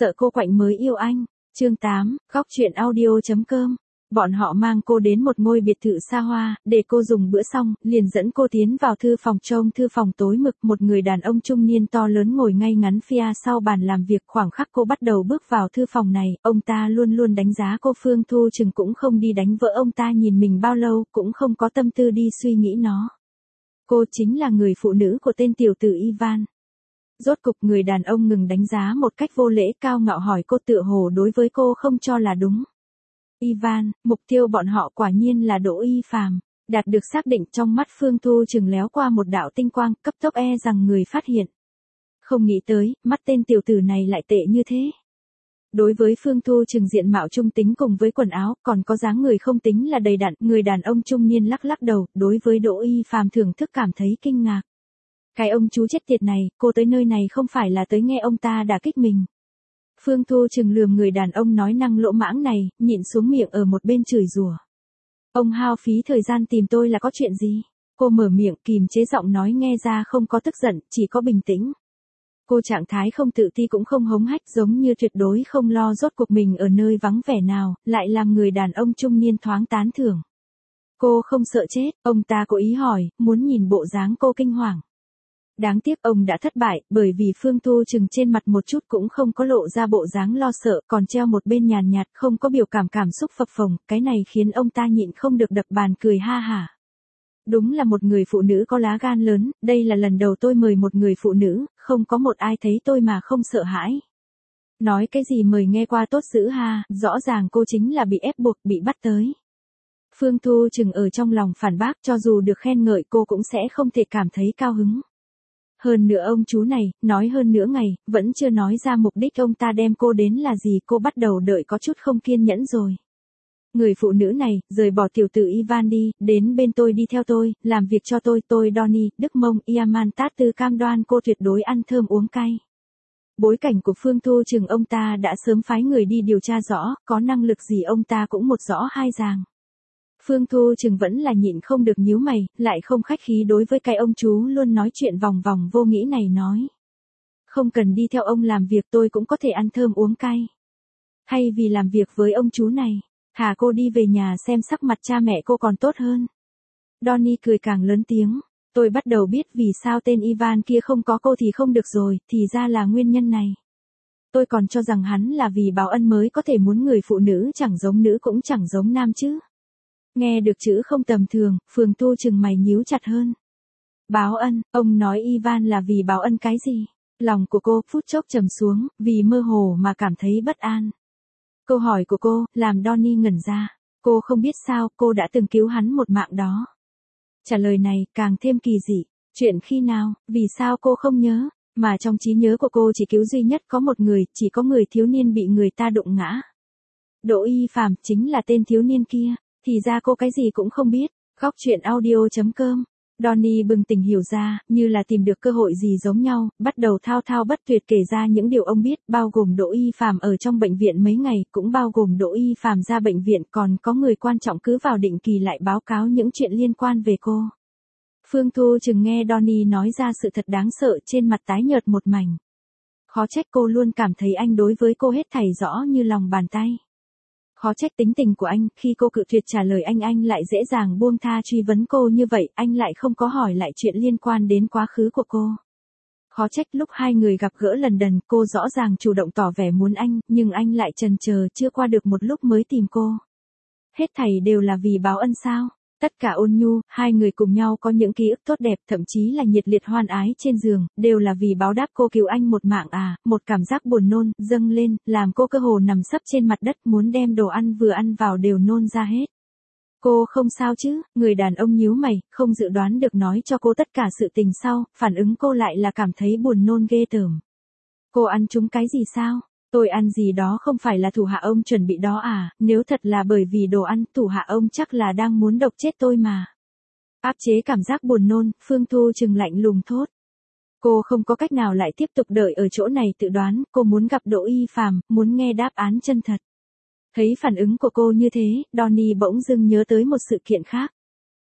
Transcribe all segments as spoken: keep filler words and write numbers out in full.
Sợ cô quạnh mới yêu anh. Chương tám, góc truyện audio.com. Bọn họ mang cô đến một ngôi biệt thự xa hoa, để cô dùng bữa xong, liền dẫn cô tiến vào thư phòng. Trông thư phòng tối mực, một người đàn ông trung niên to lớn ngồi ngay ngắn phía sau bàn làm việc. Khoảng khắc cô bắt đầu bước vào thư phòng này, ông ta luôn luôn đánh giá cô. Phương Thu Trừng cũng không đi đánh vỡ ông ta nhìn mình bao lâu, cũng không có tâm tư đi suy nghĩ nó. Cô chính là người phụ nữ của tên tiểu tử Ivan. Rốt cục người đàn ông ngừng đánh giá một cách vô lễ, cao ngạo hỏi cô, tựa hồ đối với cô không cho là đúng. Ivan, mục tiêu bọn họ quả nhiên là Đỗ Y Phàm. Đạt được xác định, trong mắt Phương Thu Trừng léo qua một đạo tinh quang, cấp tốc e rằng người phát hiện. Không nghĩ tới, mắt tên tiểu tử này lại tệ như thế. Đối với Phương Thu Trừng diện mạo trung tính cùng với quần áo, còn có dáng người không tính là đầy đặn, người đàn ông trung niên lắc lắc đầu, đối với Đỗ Y Phàm thưởng thức cảm thấy kinh ngạc. Cái ông chú chết tiệt này, cô tới nơi này không phải là tới nghe ông ta đả kích mình. Phương Thu Trừng lườm người đàn ông nói năng lỗ mãng này, nhịn xuống miệng ở một bên chửi rủa. Ông hao phí thời gian tìm tôi là có chuyện gì? Cô mở miệng, kìm chế giọng nói, nghe ra không có tức giận, chỉ có bình tĩnh. Cô trạng thái không tự ti cũng không hống hách, giống như tuyệt đối không lo. Rốt cuộc mình ở nơi vắng vẻ nào, lại làm người đàn ông trung niên thoáng tán thưởng. Cô không sợ chết, ông ta cố ý hỏi, muốn nhìn bộ dáng cô kinh hoàng. Đáng tiếc ông đã thất bại, bởi vì Phương Thu Trừng trên mặt một chút cũng không có lộ ra bộ dáng lo sợ, còn treo một bên nhàn nhạt, không có biểu cảm cảm xúc phập phồng, cái này khiến ông ta nhịn không được đập bàn cười ha hả. Đúng là một người phụ nữ có lá gan lớn, đây là lần đầu tôi mời một người phụ nữ, không có một ai thấy tôi mà không sợ hãi. Nói cái gì mời nghe qua tốt dữ ha, rõ ràng cô chính là bị ép buộc, bị bắt tới. Phương Thu Trừng ở trong lòng phản bác, cho dù được khen ngợi cô cũng sẽ không thể cảm thấy cao hứng. Hơn nữa ông chú này, nói hơn nữa ngày, vẫn chưa nói ra mục đích ông ta đem cô đến là gì, cô bắt đầu đợi có chút không kiên nhẫn rồi. Người phụ nữ này, rời bỏ tiểu tử Ivan đi, đến bên tôi, đi theo tôi, làm việc cho tôi, tôi Donnie, Đức Mông, Iaman Tát Tư cam đoan cô tuyệt đối ăn thơm uống cay. Bối cảnh của Phương Thu Trừng ông ta đã sớm phái người đi điều tra rõ, có năng lực gì ông ta cũng một rõ hai ràng. Phương Thu Trừng vẫn là nhịn không được nhíu mày, lại không khách khí đối với cái ông chú luôn nói chuyện vòng vòng vô nghĩ này nói. Không cần đi theo ông làm việc, tôi cũng có thể ăn thơm uống cay. Thay vì làm việc với ông chú này, thà cô đi về nhà xem sắc mặt cha mẹ cô còn tốt hơn. Donnie cười càng lớn tiếng. Tôi bắt đầu biết vì sao tên Ivan kia không có cô thì không được rồi, thì ra là nguyên nhân này. Tôi còn cho rằng hắn là vì báo ân mới có thể muốn người phụ nữ chẳng giống nữ cũng chẳng giống nam chứ. Nghe được chữ không tầm thường, Phương Thu Trừng mày nhíu chặt hơn. Báo ân, ông nói Ivan là vì báo ân cái gì? Lòng của cô phút chốc trầm xuống, vì mơ hồ mà cảm thấy bất an. Câu hỏi của cô, làm Donnie ngẩn ra. Cô không biết sao, cô đã từng cứu hắn một mạng đó. Trả lời này, càng thêm kỳ dị. Chuyện khi nào, vì sao cô không nhớ, mà trong trí nhớ của cô chỉ cứu duy nhất có một người, chỉ có người thiếu niên bị người ta đụng ngã. Đỗ Y Phàm chính là tên thiếu niên kia. Thì ra cô cái gì cũng không biết. Góc truyện audio.com. Donnie bừng tỉnh hiểu ra, như là tìm được cơ hội gì giống nhau, bắt đầu thao thao bất tuyệt kể ra những điều ông biết, bao gồm Đỗ Y Phàm ở trong bệnh viện mấy ngày, cũng bao gồm Đỗ Y Phàm ra bệnh viện, còn có người quan trọng cứ vào định kỳ lại báo cáo những chuyện liên quan về cô. Phương Thu Trừng nghe Donnie nói ra sự thật đáng sợ, trên mặt tái nhợt một mảnh. Khó trách cô luôn cảm thấy anh đối với cô hết thảy rõ như lòng bàn tay. Khó trách tính tình của anh, khi cô cự tuyệt trả lời anh anh lại dễ dàng buông tha truy vấn cô như vậy, anh lại không có hỏi lại chuyện liên quan đến quá khứ của cô. Khó trách lúc hai người gặp gỡ lần đần, cô rõ ràng chủ động tỏ vẻ muốn anh, nhưng anh lại chần chờ chưa qua được một lúc mới tìm cô. Hết thảy đều là vì báo ân sao? Tất cả ôn nhu, hai người cùng nhau có những ký ức tốt đẹp, thậm chí là nhiệt liệt hoan ái trên giường, đều là vì báo đáp cô cứu anh một mạng à, một cảm giác buồn nôn, dâng lên, làm cô cơ hồ nằm sấp trên mặt đất muốn đem đồ ăn vừa ăn vào đều nôn ra hết. Cô không sao chứ, người đàn ông nhíu mày, không dự đoán được nói cho cô tất cả sự tình sau, phản ứng cô lại là cảm thấy buồn nôn ghê tởm. Cô ăn trúng cái gì sao? Tôi ăn gì đó không phải là thủ hạ ông chuẩn bị đó à, nếu thật là bởi vì đồ ăn, thủ hạ ông chắc là đang muốn độc chết tôi mà. Áp chế cảm giác buồn nôn, Phương Thu Trừng lạnh lùng thốt. Cô không có cách nào lại tiếp tục đợi ở chỗ này tự đoán, cô muốn gặp Đỗ Y Phàm, muốn nghe đáp án chân thật. Thấy phản ứng của cô như thế, Donnie bỗng dưng nhớ tới một sự kiện khác.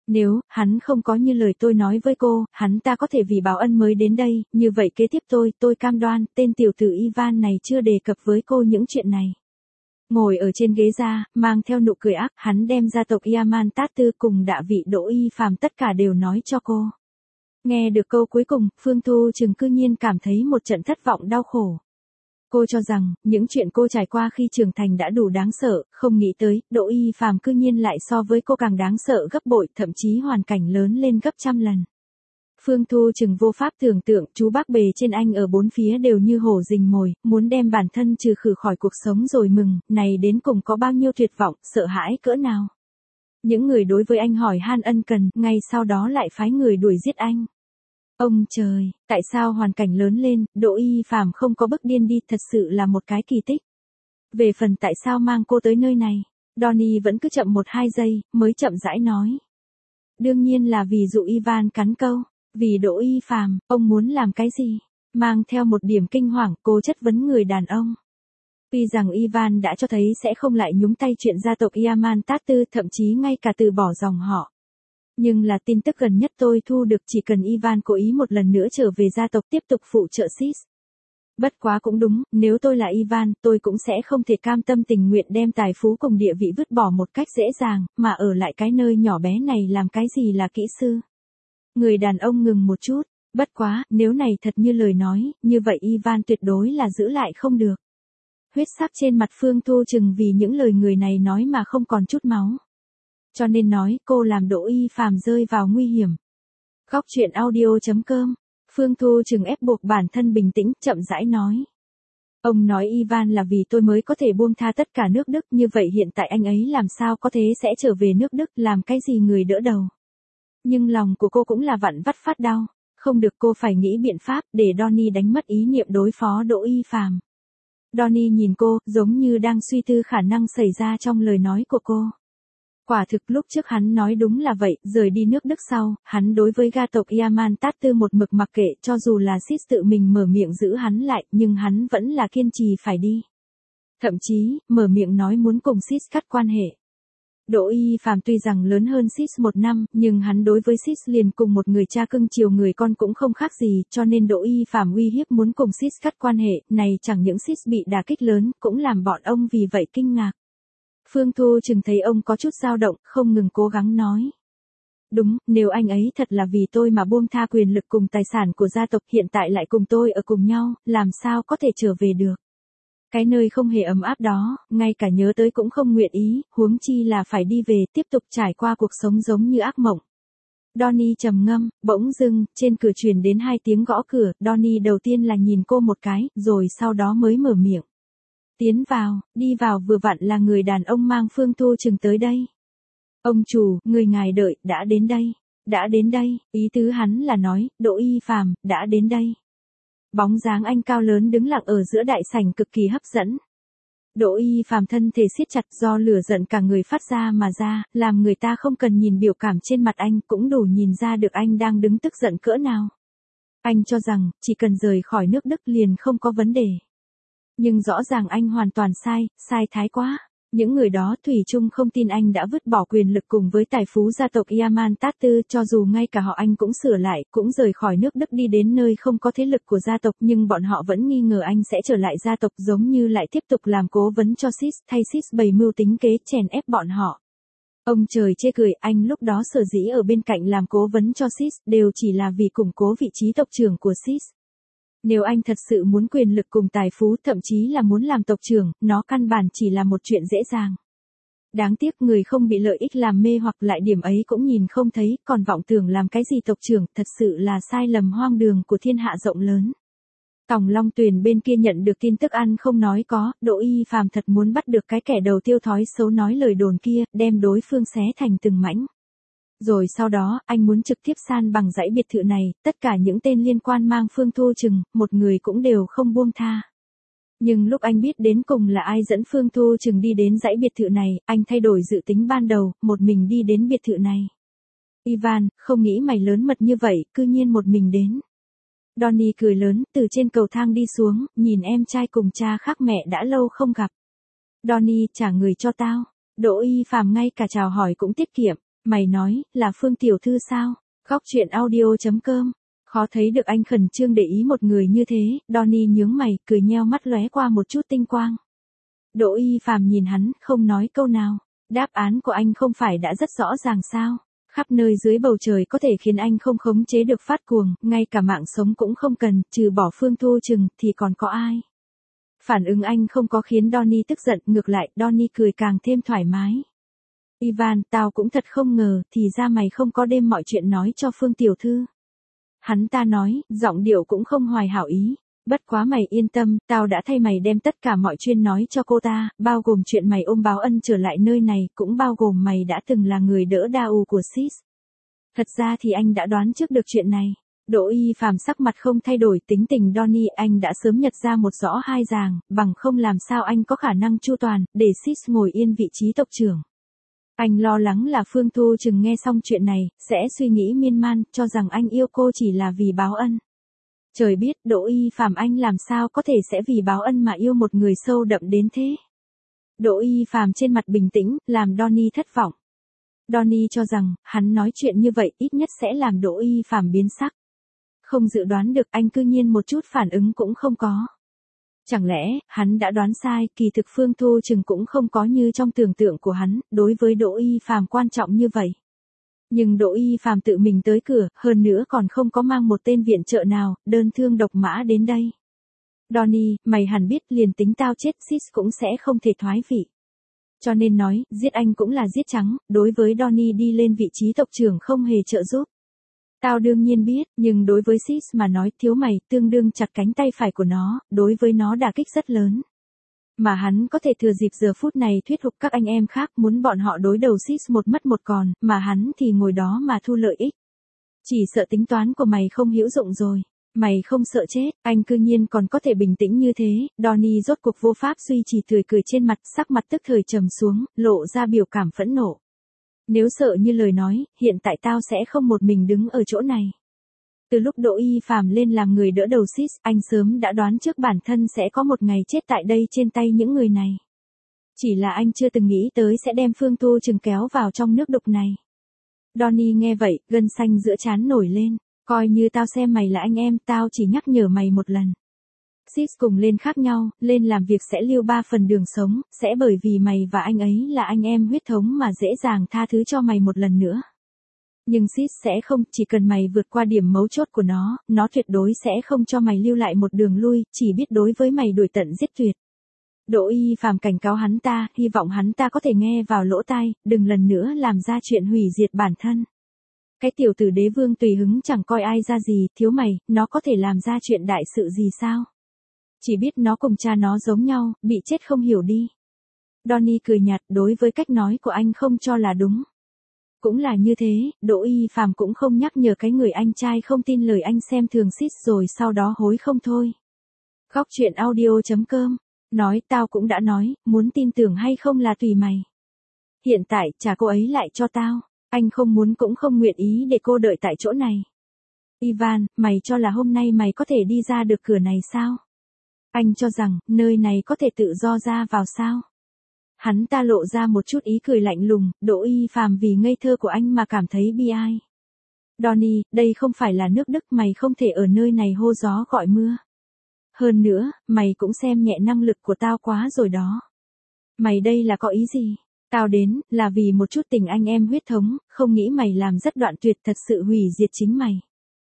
Nếu, hắn không có như lời tôi nói với cô, hắn ta có thể vì báo ân mới đến đây, như vậy kế tiếp tôi, tôi cam đoan, tên tiểu tử Ivan này chưa đề cập với cô những chuyện này. Ngồi ở trên ghế ra, mang theo nụ cười ác, hắn đem gia tộc Yaman Tatu cùng đạ vị Đỗ Y Phàm tất cả đều nói cho cô. Nghe được câu cuối cùng, Phương Thu Trừng cư nhiên cảm thấy một trận thất vọng đau khổ. Cô cho rằng, những chuyện cô trải qua khi trưởng thành đã đủ đáng sợ, không nghĩ tới, Đỗ Y Phàm cư nhiên lại so với cô càng đáng sợ gấp bội, thậm chí hoàn cảnh lớn lên gấp trăm lần. Phương Thu Trừng vô pháp tưởng tượng, chú bác bề trên anh ở bốn phía đều như hổ rình mồi, muốn đem bản thân trừ khử khỏi cuộc sống rồi mừng, này đến cùng có bao nhiêu tuyệt vọng, sợ hãi cỡ nào. Những người đối với anh hỏi han ân cần, ngay sau đó lại phái người đuổi giết anh. Ông trời, tại sao hoàn cảnh lớn lên, Đỗ Y Phàm không có bức điên đi, thật sự là một cái kỳ tích. Về phần tại sao mang cô tới nơi này, Donnie vẫn cứ chậm một hai giây, mới chậm rãi nói. Đương nhiên là vì dụ Ivan cắn câu, vì Đỗ Y Phàm, ông muốn làm cái gì? Mang theo một điểm kinh hoàng, cô chất vấn người đàn ông. Tuy rằng Ivan đã cho thấy sẽ không lại nhúng tay chuyện gia tộc Yaman Tatu, thậm chí ngay cả từ bỏ dòng họ. Nhưng là tin tức gần nhất tôi thu được, chỉ cần Ivan cố ý một lần nữa trở về gia tộc tiếp tục phụ trợ Sis. Bất quá cũng đúng, nếu tôi là Ivan, tôi cũng sẽ không thể cam tâm tình nguyện đem tài phú cùng địa vị vứt bỏ một cách dễ dàng, mà ở lại cái nơi nhỏ bé này làm cái gì là kỹ sư. Người đàn ông ngừng một chút, bất quá, nếu này thật như lời nói, như vậy Ivan tuyệt đối là giữ lại không được. Huyết sắc trên mặt Phương Thu Trừng vì những lời người này nói mà không còn chút máu. Cho nên nói, cô làm Đỗ Y Phàm rơi vào nguy hiểm. Góc truyện audio chấm com, Phương Thu Trừng ép buộc bản thân bình tĩnh, chậm rãi nói. Ông nói Ivan là vì tôi mới có thể buông tha tất cả nước Đức, như vậy hiện tại anh ấy làm sao có thể sẽ trở về nước Đức, làm cái gì người đỡ đầu. Nhưng lòng của cô cũng là vặn vắt phát đau, không được, cô phải nghĩ biện pháp để Donnie đánh mất ý niệm đối phó Đỗ Y Phàm. Donnie nhìn cô, giống như đang suy tư khả năng xảy ra trong lời nói của cô. Quả thực lúc trước hắn nói đúng là vậy, rời đi nước Đức sau, hắn đối với gia tộc Yaman Tatu một mực mặc kệ, cho dù là Sis tự mình mở miệng giữ hắn lại, nhưng hắn vẫn là kiên trì phải đi. Thậm chí, mở miệng nói muốn cùng Sis cắt quan hệ. Đỗ Y Phàm tuy rằng lớn hơn Sis một năm, nhưng hắn đối với Sis liền cùng một người cha cưng chiều người con cũng không khác gì, cho nên Đỗ Y Phàm uy hiếp muốn cùng Sis cắt quan hệ, này chẳng những Sis bị đả kích lớn, cũng làm bọn ông vì vậy kinh ngạc. Phương Thu Trừng thấy ông có chút dao động, không ngừng cố gắng nói. Đúng, nếu anh ấy thật là vì tôi mà buông tha quyền lực cùng tài sản của gia tộc, hiện tại lại cùng tôi ở cùng nhau, làm sao có thể trở về được. Cái nơi không hề ấm áp đó, ngay cả nhớ tới cũng không nguyện ý, huống chi là phải đi về, tiếp tục trải qua cuộc sống giống như ác mộng. Donnie trầm ngâm, bỗng dưng, trên cửa truyền đến hai tiếng gõ cửa, Donnie đầu tiên là nhìn cô một cái, rồi sau đó mới mở miệng. Tiến vào, đi vào, vừa vặn là người đàn ông mang Phương Thu Trừng tới đây. Ông chủ, người ngài đợi, đã đến đây, đã đến đây, ý tứ hắn là nói, Đỗ Y Phàm, đã đến đây. Bóng dáng anh cao lớn đứng lặng ở giữa đại sảnh cực kỳ hấp dẫn. Đỗ Y Phàm thân thể siết chặt, do lửa giận cả người phát ra mà ra, làm người ta không cần nhìn biểu cảm trên mặt anh cũng đủ nhìn ra được anh đang đứng tức giận cỡ nào. Anh cho rằng, chỉ cần rời khỏi nước Đức liền không có vấn đề. Nhưng rõ ràng anh hoàn toàn sai, sai thái quá. Những người đó thủy chung không tin anh đã vứt bỏ quyền lực cùng với tài phú gia tộc Yaman Tatu, cho dù ngay cả họ anh cũng sửa lại, cũng rời khỏi nước Đức đi đến nơi không có thế lực của gia tộc, nhưng bọn họ vẫn nghi ngờ anh sẽ trở lại gia tộc, giống như lại tiếp tục làm cố vấn cho Sis, thay Sis bày mưu tính kế chèn ép bọn họ. Ông trời chê cười, anh lúc đó sở dĩ ở bên cạnh làm cố vấn cho Sis, đều chỉ là vì củng cố vị trí tộc trưởng của Sis. Nếu anh thật sự muốn quyền lực cùng tài phú, thậm chí là muốn làm tộc trưởng, nó căn bản chỉ là một chuyện dễ dàng. Đáng tiếc người không bị lợi ích làm mê hoặc lại điểm ấy cũng nhìn không thấy, còn vọng tưởng làm cái gì tộc trưởng, thật sự là sai lầm hoang đường của thiên hạ rộng lớn. Tòng Long Tuyền bên kia nhận được tin tức ăn không nói có, Đỗ Y Phàm thật muốn bắt được cái kẻ đầu tiêu thói xấu nói lời đồn kia, đem đối phương xé thành từng mảnh. Rồi sau đó, anh muốn trực tiếp san bằng dãy biệt thự này, tất cả những tên liên quan mang Phương Thu Trừng, một người cũng đều không buông tha. Nhưng lúc anh biết đến cùng là ai dẫn Phương Thu Trừng đi đến dãy biệt thự này, anh thay đổi dự tính ban đầu, một mình đi đến biệt thự này. Ivan, không nghĩ mày lớn mật như vậy, cư nhiên một mình đến. Donnie cười lớn, từ trên cầu thang đi xuống, nhìn em trai cùng cha khác mẹ đã lâu không gặp. Donnie, trả người cho tao. Đỗ Y Phàm ngay cả chào hỏi cũng tiết kiệm. Mày nói, là Phương tiểu thư sao? Góc chuyện audio chấm com. Khó thấy được anh khẩn trương để ý một người như thế, Donnie nhướng mày, cười nheo mắt lóe qua một chút tinh quang. Đỗ Y Phàm nhìn hắn, không nói câu nào. Đáp án của anh không phải đã rất rõ ràng sao? Khắp nơi dưới bầu trời có thể khiến anh không khống chế được phát cuồng, ngay cả mạng sống cũng không cần, trừ bỏ Phương Thu Trừng, thì còn có ai? Phản ứng anh không có khiến Donnie tức giận, ngược lại, Donnie cười càng thêm thoải mái. Ivan, tao cũng thật không ngờ, thì ra mày không có đem mọi chuyện nói cho Phương tiểu thư. Hắn ta nói, giọng điệu cũng không hoài hảo ý. Bất quá mày yên tâm, tao đã thay mày đem tất cả mọi chuyện nói cho cô ta, bao gồm chuyện mày ôm báo ân trở lại nơi này, cũng bao gồm mày đã từng là người đỡ đa u của Sis. Thật ra thì anh đã đoán trước được chuyện này. Đỗ Y Phàm sắc mặt không thay đổi, tính tình Donnie anh đã sớm nhật ra một rõ hai ràng, bằng không làm sao anh có khả năng chu toàn, để Sis ngồi yên vị trí tộc trưởng. Anh lo lắng là Phương Thu Trừng nghe xong chuyện này, sẽ suy nghĩ miên man, cho rằng anh yêu cô chỉ là vì báo ân. Trời biết, Đỗ Y Phàm anh làm sao có thể sẽ vì báo ân mà yêu một người sâu đậm đến thế. Đỗ Y Phàm trên mặt bình tĩnh, làm Donnie thất vọng. Donnie cho rằng, hắn nói chuyện như vậy ít nhất sẽ làm Đỗ Y Phàm biến sắc. Không dự đoán được anh cư nhiên một chút phản ứng cũng không có. Chẳng lẽ, hắn đã đoán sai, kỳ thực Phương Thu Trừng cũng không có như trong tưởng tượng của hắn, đối với Đỗ Y Phàm quan trọng như vậy. Nhưng Đỗ Y Phàm tự mình tới cửa, hơn nữa còn không có mang một tên viện trợ nào, đơn thương độc mã đến đây. Donnie, mày hẳn biết liền tính tao chết Sis cũng sẽ không thể thoái vị. Cho nên nói, giết anh cũng là giết trắng, đối với Donnie đi lên vị trí tộc trưởng không hề trợ giúp. Tao đương nhiên biết, nhưng đối với Sis mà nói thiếu mày, tương đương chặt cánh tay phải của nó, đối với nó đả kích rất lớn. Mà hắn có thể thừa dịp giờ phút này thuyết phục các anh em khác muốn bọn họ đối đầu Sis một mất một còn, mà hắn thì ngồi đó mà thu lợi ích. Chỉ sợ tính toán của mày không hữu dụng rồi. Mày không sợ chết, anh cư nhiên còn có thể bình tĩnh như thế. Donnie rốt cuộc vô pháp duy trì tươi cười trên mặt, sắc mặt tức thời trầm xuống, lộ ra biểu cảm phẫn nộ. Nếu sợ như lời nói, hiện tại tao sẽ không một mình đứng ở chỗ này. Từ lúc Đỗ Y Phàm lên làm người đỡ đầu Sis, anh sớm đã đoán trước bản thân sẽ có một ngày chết tại đây trên tay những người này. Chỉ là anh chưa từng nghĩ tới sẽ đem Phương Thu Trừng kéo vào trong nước đục này. Donnie nghe vậy, gân xanh giữa trán nổi lên. Coi như tao xem mày là anh em, tao chỉ nhắc nhở mày một lần. Sis cùng lên khác nhau, lên làm việc sẽ lưu ba phần đường sống, sẽ bởi vì mày và anh ấy là anh em huyết thống mà dễ dàng tha thứ cho mày một lần nữa. Nhưng Sis sẽ không, chỉ cần mày vượt qua điểm mấu chốt của nó, nó tuyệt đối sẽ không cho mày lưu lại một đường lui, chỉ biết đối với mày đuổi tận giết tuyệt. Đỗ Y Phàm cảnh cáo hắn ta, hy vọng hắn ta có thể nghe vào lỗ tai, đừng lần nữa làm ra chuyện hủy diệt bản thân. Cái tiểu tử đế vương tùy hứng chẳng coi ai ra gì, thiếu mày, nó có thể làm ra chuyện đại sự gì sao? Chỉ biết nó cùng cha nó giống nhau, bị chết không hiểu đi. Donnie cười nhạt, đối với cách nói của anh không cho là đúng. Cũng là như thế, Đỗ Y Phàm cũng không nhắc nhở cái người anh trai không tin lời anh xem thường Sis rồi sau đó hối không thôi. Góc chuyện audio chấm com. Nói tao cũng đã nói, muốn tin tưởng hay không là tùy mày. Hiện tại, trả cô ấy lại cho tao. Anh không muốn cũng không nguyện ý để cô đợi tại chỗ này. Ivan, mày cho là hôm nay mày có thể đi ra được cửa này sao? Anh cho rằng, nơi này có thể tự do ra vào sao? Hắn ta lộ ra một chút ý cười lạnh lùng, Đỗ Y Phàm vì ngây thơ của anh mà cảm thấy bi ai. Donnie, đây không phải là nước Đức, mày không thể ở nơi này hô gió gọi mưa. Hơn nữa, mày cũng xem nhẹ năng lực của tao quá rồi đó. Mày đây là có ý gì? Tao đến, là vì một chút tình anh em huyết thống, không nghĩ mày làm rất đoạn tuyệt thật sự hủy diệt chính mày.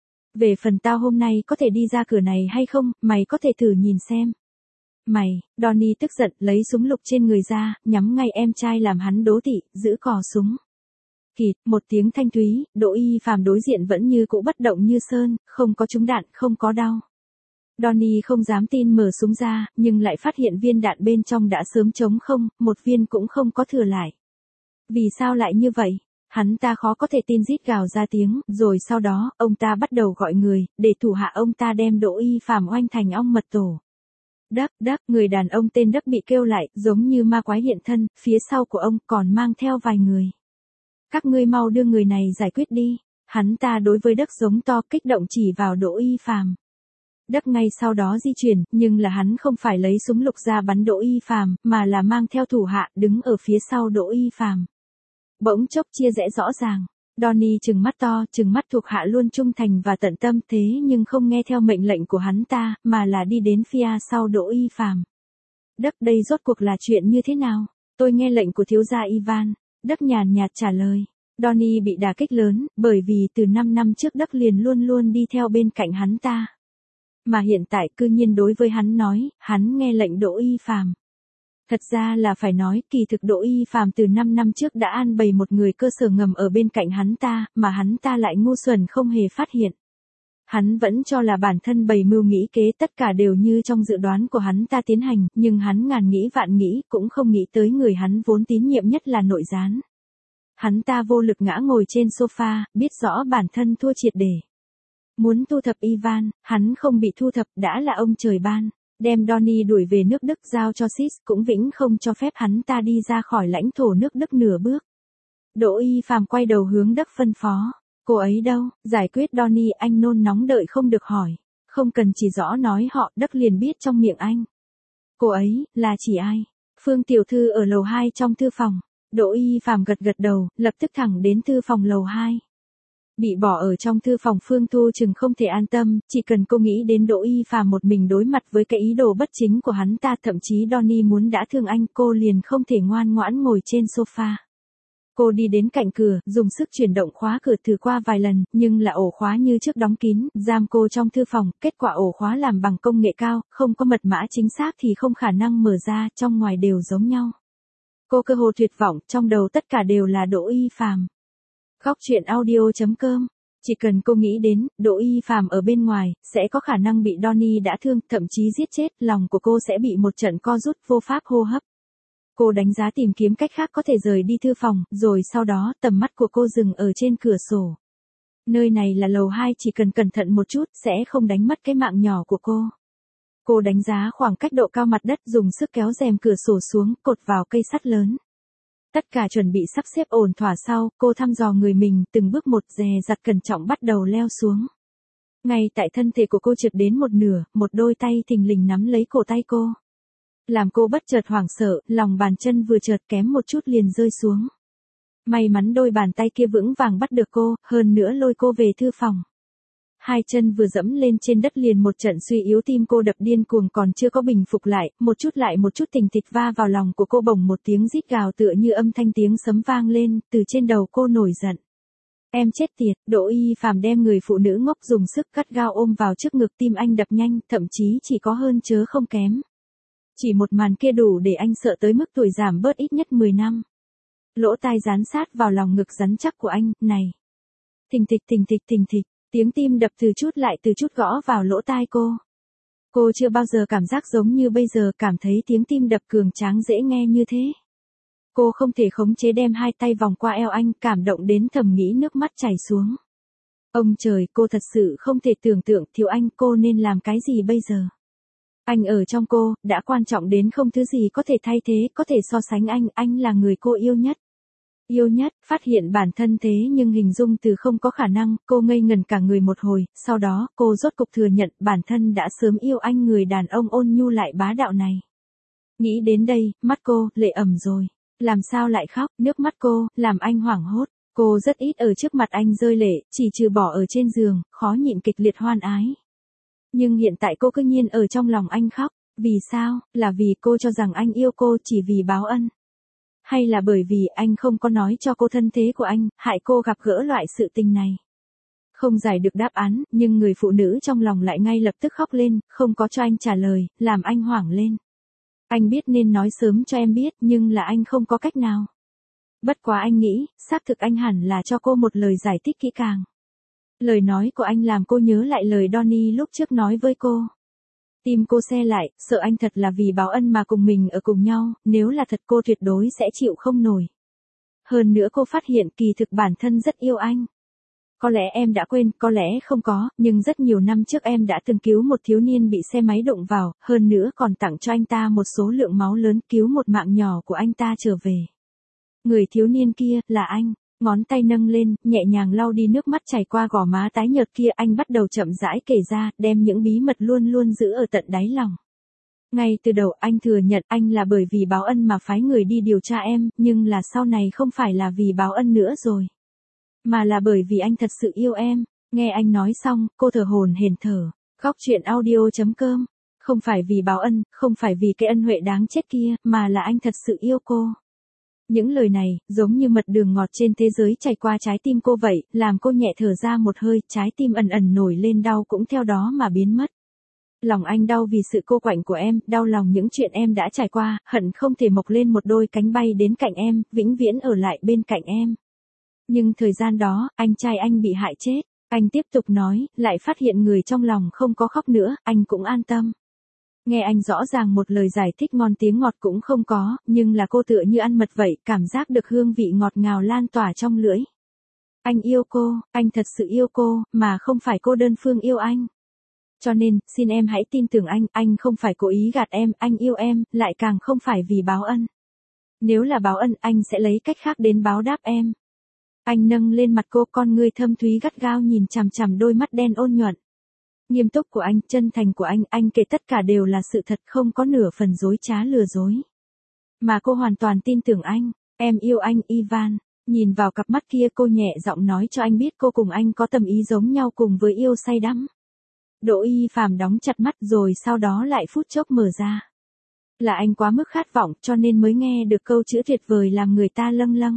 Về phần tao hôm nay có thể đi ra cửa này hay không, mày có thể thử nhìn xem. Mày, Donnie tức giận, lấy súng lục trên người ra, nhắm ngay em trai làm hắn đố tị, giữ cò súng. Kịt, một tiếng thanh thúy, Đỗ Y Phàm đối diện vẫn như cũ bất động như sơn, không có trúng đạn, không có đau. Donnie không dám tin mở súng ra, nhưng lại phát hiện viên đạn bên trong đã sớm trống không, một viên cũng không có thừa lại. Vì sao lại như vậy? Hắn ta khó có thể tin rít gào ra tiếng, rồi sau đó, ông ta bắt đầu gọi người, để thủ hạ ông ta đem Đỗ Y Phàm oanh thành ong mật tổ. Đắc, đắc, người đàn ông tên Đắc bị kêu lại, giống như ma quái hiện thân, phía sau của ông còn mang theo vài người. Các ngươi mau đưa người này giải quyết đi. Hắn ta đối với Đắc giống to, kích động chỉ vào Đỗ Y Phàm. Đắc ngay sau đó di chuyển, nhưng là hắn không phải lấy súng lục ra bắn Đỗ Y Phàm, mà là mang theo thủ hạ, đứng ở phía sau Đỗ Y Phàm. bỗng chốc chia rẽ rõ ràng. Donnie trừng mắt to, trừng mắt thuộc hạ luôn trung thành và tận tâm thế nhưng không nghe theo mệnh lệnh của hắn ta, mà là đi đến phía sau Đỗ Y Phàm. Đức đây rốt cuộc là chuyện như thế nào? Tôi nghe lệnh của thiếu gia Ivan. Đức nhàn nhạt trả lời. Donnie bị đả kích lớn, bởi vì từ năm năm trước Đức liền luôn luôn đi theo bên cạnh hắn ta. Mà hiện tại cư nhiên đối với hắn nói, hắn nghe lệnh Đỗ Y Phàm. Thật ra là phải nói, kỳ thực Đỗ Y Phàm từ năm năm trước đã an bày một người cơ sở ngầm ở bên cạnh hắn ta, mà hắn ta lại ngu xuẩn không hề phát hiện. Hắn vẫn cho là bản thân bày mưu nghĩ kế tất cả đều như trong dự đoán của hắn ta tiến hành, nhưng hắn ngàn nghĩ vạn nghĩ cũng không nghĩ tới người hắn vốn tín nhiệm nhất là nội gián. Hắn ta vô lực ngã ngồi trên sofa, biết rõ bản thân thua triệt để. Muốn thu thập Ivan, hắn không bị thu thập đã là ông trời ban. Đem Donnie đuổi về nước Đức giao cho Sis cũng vĩnh không cho phép hắn ta đi ra khỏi lãnh thổ nước Đức nửa bước. Đỗ Y Phàm quay đầu hướng Đức phân phó. Cô ấy đâu? Giải quyết Donnie, anh nôn nóng đợi không được hỏi. Không cần chỉ rõ nói họ, Đức liền biết trong miệng anh. Cô ấy, là chỉ ai? Phương tiểu thư ở lầu hai trong thư phòng. Đỗ Y Phàm gật gật đầu, lập tức thẳng đến thư phòng lầu hai. Bị bỏ ở trong thư phòng Phương Thu chừng không thể an tâm, chỉ cần cô nghĩ đến Đỗ Y Phàm một mình đối mặt với cái ý đồ bất chính của hắn ta, thậm chí Donnie muốn đã thương anh, cô liền không thể ngoan ngoãn ngồi trên sofa. Cô đi đến cạnh cửa, dùng sức chuyển động khóa cửa thử qua vài lần, nhưng là ổ khóa như trước đóng kín, giam cô trong thư phòng, kết quả ổ khóa làm bằng công nghệ cao, không có mật mã chính xác thì không khả năng mở ra, trong ngoài đều giống nhau. Cô cơ hồ tuyệt vọng, trong đầu tất cả đều là Đỗ Y Phàm. Góc truyện audio chấm com. Chỉ cần cô nghĩ đến, Đỗ Y Phàm ở bên ngoài, sẽ có khả năng bị Donnie đã thương, thậm chí giết chết, lòng của cô sẽ bị một trận co rút vô pháp hô hấp. Cô đánh giá tìm kiếm cách khác có thể rời đi thư phòng, rồi sau đó tầm mắt của cô dừng ở trên cửa sổ. Nơi này là lầu hai, chỉ cần cẩn thận một chút, sẽ không đánh mất cái mạng nhỏ của cô. Cô đánh giá khoảng cách độ cao mặt đất, dùng sức kéo rèm cửa sổ xuống, cột vào cây sắt lớn. Tất cả chuẩn bị sắp xếp ổn thỏa sau, cô thăm dò người mình, từng bước một dè dặt cẩn trọng bắt đầu leo xuống. Ngay tại thân thể của cô trượt đến một nửa, một đôi tay thình lình nắm lấy cổ tay cô. Làm cô bất chợt hoảng sợ, lòng bàn chân vừa chợt kém một chút liền rơi xuống. May mắn đôi bàn tay kia vững vàng bắt được cô, hơn nữa lôi cô về thư phòng. Hai chân vừa dẫm lên trên đất liền một trận suy yếu, tim cô đập điên cuồng còn chưa có bình phục lại, một chút lại một chút thình thịch va vào lòng của cô, bồng một tiếng rít gào tựa như âm thanh tiếng sấm vang lên, từ trên đầu cô nổi giận. Em chết tiệt, Đỗ Y Phàm đem người phụ nữ ngốc dùng sức gắt gao ôm vào trước ngực, tim anh đập nhanh, thậm chí chỉ có hơn chớ không kém. Chỉ một màn kia đủ để anh sợ tới mức tuổi giảm bớt ít nhất mười năm. Lỗ tai dán sát vào lòng ngực rắn chắc của anh, này. Thình thịch thình thịch thình thịch. Tiếng tim đập từ chút lại từ chút gõ vào lỗ tai cô. Cô chưa bao giờ cảm giác giống như bây giờ, cảm thấy tiếng tim đập cường tráng dễ nghe như thế. Cô không thể khống chế đem hai tay vòng qua eo anh, cảm động đến thầm nghĩ nước mắt chảy xuống. Ông trời, cô thật sự không thể tưởng tượng thiếu anh cô nên làm cái gì bây giờ. Anh ở trong cô, đã quan trọng đến không thứ gì có thể thay thế, có thể so sánh anh, anh là người cô yêu nhất. Yêu nhất, phát hiện bản thân thế nhưng hình dung từ không có khả năng, cô ngây ngần cả người một hồi, sau đó cô rốt cục thừa nhận bản thân đã sớm yêu anh, người đàn ông ôn nhu lại bá đạo này. Nghĩ đến đây, mắt cô, lệ ẩm rồi. Làm sao lại khóc, nước mắt cô, làm anh hoảng hốt. Cô rất ít ở trước mặt anh rơi lệ, chỉ trừ bỏ ở trên giường, khó nhịn kịch liệt hoan ái. Nhưng hiện tại cô cứ nhiên ở trong lòng anh khóc, vì sao, là vì cô cho rằng anh yêu cô chỉ vì báo ân. Hay là bởi vì anh không có nói cho cô thân thế của anh, hại cô gặp gỡ loại sự tình này. Không giải được đáp án, nhưng người phụ nữ trong lòng lại ngay lập tức khóc lên, không có cho anh trả lời, làm anh hoảng lên. Anh biết nên nói sớm cho em biết, nhưng là anh không có cách nào. Bất quá anh nghĩ, xác thực anh hẳn là cho cô một lời giải thích kỹ càng. Lời nói của anh làm cô nhớ lại lời Donnie lúc trước nói với cô. Tim cô xe lại, sợ anh thật là vì báo ân mà cùng mình ở cùng nhau, nếu là thật cô tuyệt đối sẽ chịu không nổi. Hơn nữa cô phát hiện kỳ thực bản thân rất yêu anh. Có lẽ em đã quên, có lẽ không có, nhưng rất nhiều năm trước em đã từng cứu một thiếu niên bị xe máy đụng vào, hơn nữa còn tặng cho anh ta một số lượng máu lớn, cứu một mạng nhỏ của anh ta trở về. Người thiếu niên kia, là anh. Ngón tay nâng lên, nhẹ nhàng lau đi nước mắt chảy qua gò má tái nhợt kia, anh bắt đầu chậm rãi kể ra, đem những bí mật luôn luôn giữ ở tận đáy lòng. Ngay từ đầu anh thừa nhận anh là bởi vì báo ân mà phái người đi điều tra em, nhưng là sau này không phải là vì báo ân nữa rồi. Mà là bởi vì anh thật sự yêu em. Nghe anh nói xong, cô thở hổn hển thở. Góc chuyện audio chấm com. Không phải vì báo ân, không phải vì cái ân huệ đáng chết kia, mà là anh thật sự yêu cô. Những lời này, giống như mật đường ngọt trên thế giới chảy qua trái tim cô vậy, làm cô nhẹ thở ra một hơi, trái tim ẩn ẩn nổi lên đau cũng theo đó mà biến mất. Lòng anh đau vì sự cô quạnh của em, đau lòng những chuyện em đã trải qua, hận không thể mọc lên một đôi cánh bay đến cạnh em, vĩnh viễn ở lại bên cạnh em. Nhưng thời gian đó, anh trai anh bị hại chết. Anh tiếp tục nói, lại phát hiện người trong lòng không có khóc nữa, anh cũng an tâm. Nghe anh rõ ràng một lời giải thích ngon tiếng ngọt cũng không có, nhưng là cô tựa như ăn mật vậy, cảm giác được hương vị ngọt ngào lan tỏa trong lưỡi. Anh yêu cô, anh thật sự yêu cô, mà không phải cô đơn phương yêu anh. Cho nên, xin em hãy tin tưởng anh, anh không phải cố ý gạt em, anh yêu em, lại càng không phải vì báo ân. Nếu là báo ân, anh sẽ lấy cách khác đến báo đáp em. Anh nâng lên mặt cô, con ngươi thâm thúy gắt gao nhìn chằm chằm đôi mắt đen ôn nhuận. Nghiêm túc của anh, chân thành của anh, anh kể tất cả đều là sự thật, không có nửa phần dối trá lừa dối. Mà cô hoàn toàn tin tưởng anh, em yêu anh Ivan. Nhìn vào cặp mắt kia cô nhẹ giọng nói cho anh biết cô cùng anh có tâm ý giống nhau cùng với yêu say đắm. Đỗ Y Phàm đóng chặt mắt rồi sau đó lại phút chốc mở ra. Là anh quá mức khát vọng cho nên mới nghe được câu chữ tuyệt vời làm người ta lâng lâng.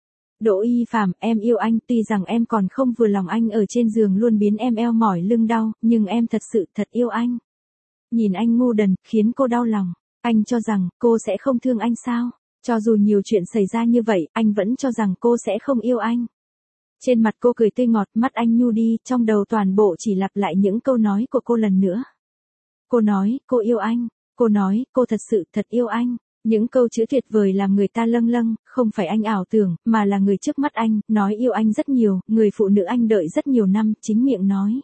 Đỗ Y Phàm, em yêu anh, tuy rằng em còn không vừa lòng anh ở trên giường luôn biến em eo mỏi lưng đau, nhưng em thật sự thật yêu anh. Nhìn anh ngu đần, khiến cô đau lòng. Anh cho rằng, cô sẽ không thương anh sao? Cho dù nhiều chuyện xảy ra như vậy, anh vẫn cho rằng cô sẽ không yêu anh. Trên mặt cô cười tươi ngọt, mắt anh nhu đi, trong đầu toàn bộ chỉ lặp lại những câu nói của cô lần nữa. Cô nói, cô yêu anh. Cô nói, cô thật sự thật yêu anh. Những câu chữ tuyệt vời làm người ta lâng lâng, không phải anh ảo tưởng, mà là người trước mắt anh, nói yêu anh rất nhiều, người phụ nữ anh đợi rất nhiều năm, chính miệng nói.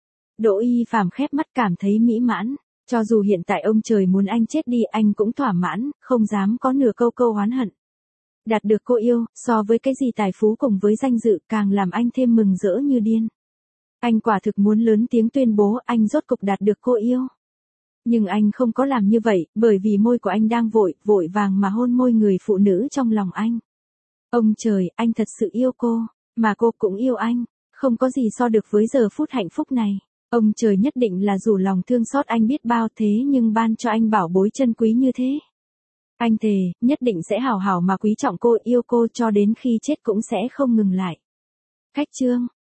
Đỗ Y Phàm khép mắt cảm thấy mỹ mãn, cho dù hiện tại ông trời muốn anh chết đi anh cũng thỏa mãn, không dám có nửa câu câu oán hận. Đạt được cô yêu, so với cái gì tài phú cùng với danh dự càng làm anh thêm mừng rỡ như điên. Anh quả thực muốn lớn tiếng tuyên bố anh rốt cục đạt được cô yêu. Nhưng anh không có làm như vậy, bởi vì môi của anh đang vội, vội vàng mà hôn môi người phụ nữ trong lòng anh. Ông trời, anh thật sự yêu cô, mà cô cũng yêu anh, không có gì so được với giờ phút hạnh phúc này. Ông trời nhất định là rủ lòng thương xót anh biết bao thế nhưng ban cho anh bảo bối chân quý như thế. Anh thề, nhất định sẽ hảo hảo mà quý trọng cô, yêu cô cho đến khi chết cũng sẽ không ngừng lại. Khách chương